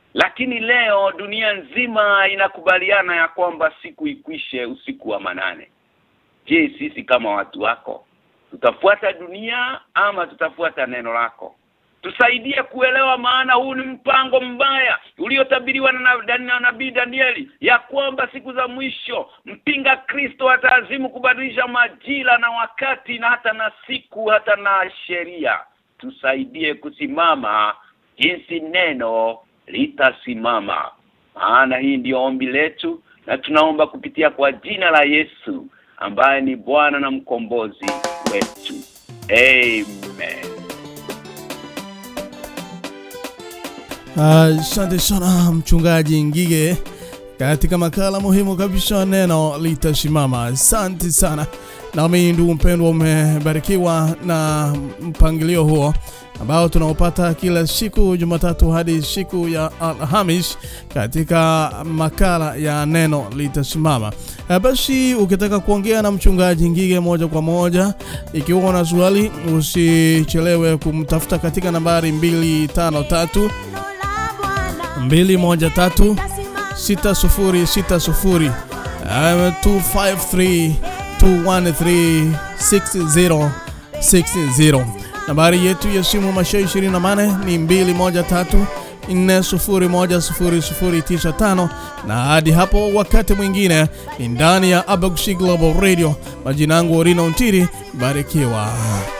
[SPEAKER 2] Lakini leo dunia nzima inakubaliana ya kwamba siku ikwishe usiku wa manane. Je, sisi kama watu wako tutafuata dunia ama tutafuata neno lako? Tusaidie kuelewa, maana huu ni mpango mbaya uliotabiriwa na nabii Danieli ya kwamba siku za mwisho mpinga Kristo ataazimu kubadilisha majira na wakati na hata na siku hata na sheria. Tusaidie kusimama jinsi neno litasimama. Maana hii ndio ombi letu, na tunaomba kupitia kwa jina la Yesu ambaye ni Bwana na mkombozi wetu. Amen.
[SPEAKER 1] Asante sana mchungaji Ngige katika makala muhimu kabisa, neno litasimama. Asante sana. Nami ndugu mpendwa, umebarikiwa na mpangilio huo ambao tunaopata kila siku Jumatatu hadi siku ya Alhamis katika makala ya neno litasimama. Basi ukitaka kuongea na mchungaji Ngige moja kwa moja, ikiwa una swali, usichelewe kumtafuta katika nambari 253 213 6060 253 213 6060. Nambari yetu ya simu Mashairi 28 ni 213 4010095. Na hadi hapo wakati mwingine, ni ndani ya Abagushi Global Radio. Majina yangu Orina Untiri. Barikiwa.